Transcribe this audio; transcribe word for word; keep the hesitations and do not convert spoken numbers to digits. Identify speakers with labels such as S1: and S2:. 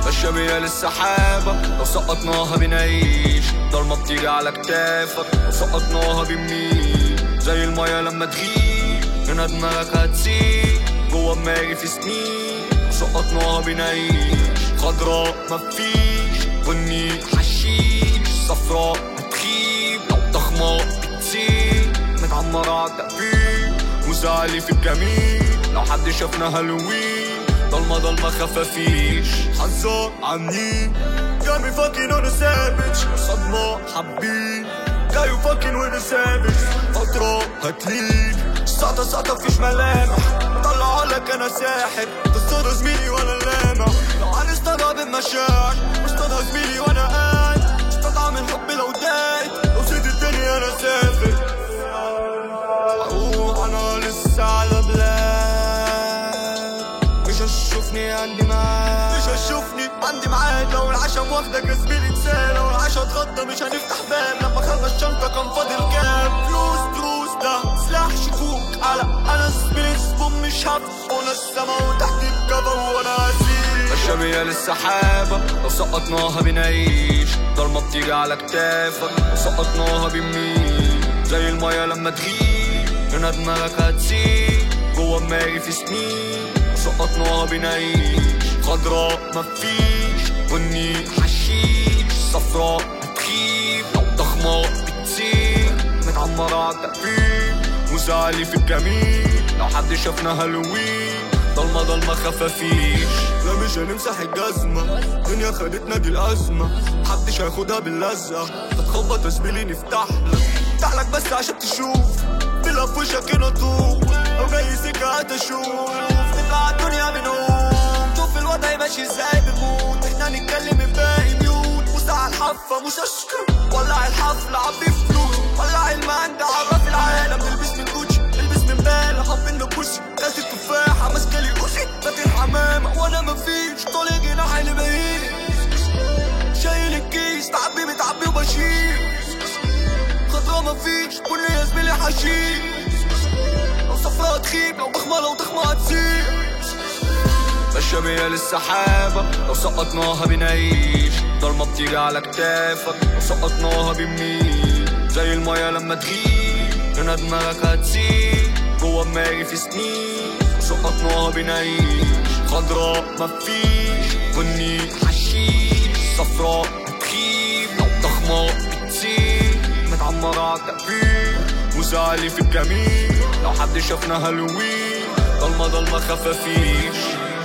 S1: ماشية بيا للسحابة، لو سقطناها بنعيش. ضلمة بتيجي على كتافك، لو سقطناها بنميل. زي المية لما تغيب هنا دماغك هتسيب. جوا دماغي في سنين لو سقطناها بنعيش. خضراء مفيش، بني حشيش. صفراء بتخيب لو ضخمة بتسيب. متعمرة عالتقفيل وزعلي في الجميل. لو حد شافنا هالوين ضلمة ضلمة خفافيش. حذر عني جامي فاكين وانا ثابت. صدمة حبين جايو فاكين وانا ثابت. فترة هتليل ساعتها ساعتها مفيش ملامح. طلعلك انا ساحر تصطاد زميلي وانا لامع. لو هنستضرب المشاعر مصطادها زميلي وانا قاعد. استطعم الحب لو دايت لو سيد الدنيا انا سافر. اروح انا لسه على بلاد مش هتشوفني عندي ميعاد. مش هتشوفني عندي ميعاد. لو العشم واخدك يا زميلي انساه. لو العشا اتغطى مش هنفتح باب. لما خلص الشنطة كان فاضل كام فلوس دروس. ده سلاح شكوك على انا زميلي زبون مش هفهم. وانا السما وتحت الكفر وانا اسير. ماشية بيا للسحابة، لو سقطناها بنعيش. ضلمة بتيجي على كتافك، لو سقطناها بنميل. زي المية لما تغيب هنا دماغك هتسيب. جوا دماغي في سنين لو سقطناها بنعيش. خضراء مفيش، بني حشيش. صفراء بتخيب لو ضخمة بتسيب. متعمرة عالتقفيل وزعلي في الجميل. لو حد شافنا هالوين ضلمة ضلمة خفافيش. لا مش هنمسح الجزمة، الدنيا خدتنا دي الأزمة. محدش هياخدها باللزقة. تتخبط يا زميلي نفتح لك نفتح لك بس عشان تشوف. بلا في وشك هنا طول لو جاي سكة هتشوف. تطلع الدنيا بنقوم شوف الوضع ماشي ازاي بنموت. احنا نتكلم من باقي ميوت. موسع الحفة مش اشكر. ولع الحفلة عبي فلوس. ولع المهندة عرف العالم. نلبس من كوتشي نلبس من بالة. حاطين بوشي كاس التفاحة ماسكالي اوشي. فاتن حمامة وانا مفيش طالع جناح اللي بعيد. شايل الكيس تعبي متعبي وبشيل. خضرا مفيش كل يا زميلي حشيش. لو صفرا تخيب لو ضخمة لو ضخمة هتسيب. ماشية بيا للسحابة، لو سقطناها بنعيش. ضلمة بتيجي على كتافك، لو سقطناها بنميل. زي المية لما تغيب هنا دماغك هتسيب. جوا دماغي في سنين لو سقطناها بنعيش. خضراء مفيش، بني حشيش. صفراء بتخيب لو ضخمة بتسيب. متعمرة عالتقفيل وزعلي في الجميل. لو حد شافنا هالوين ضلمة ضلمة خفافيش.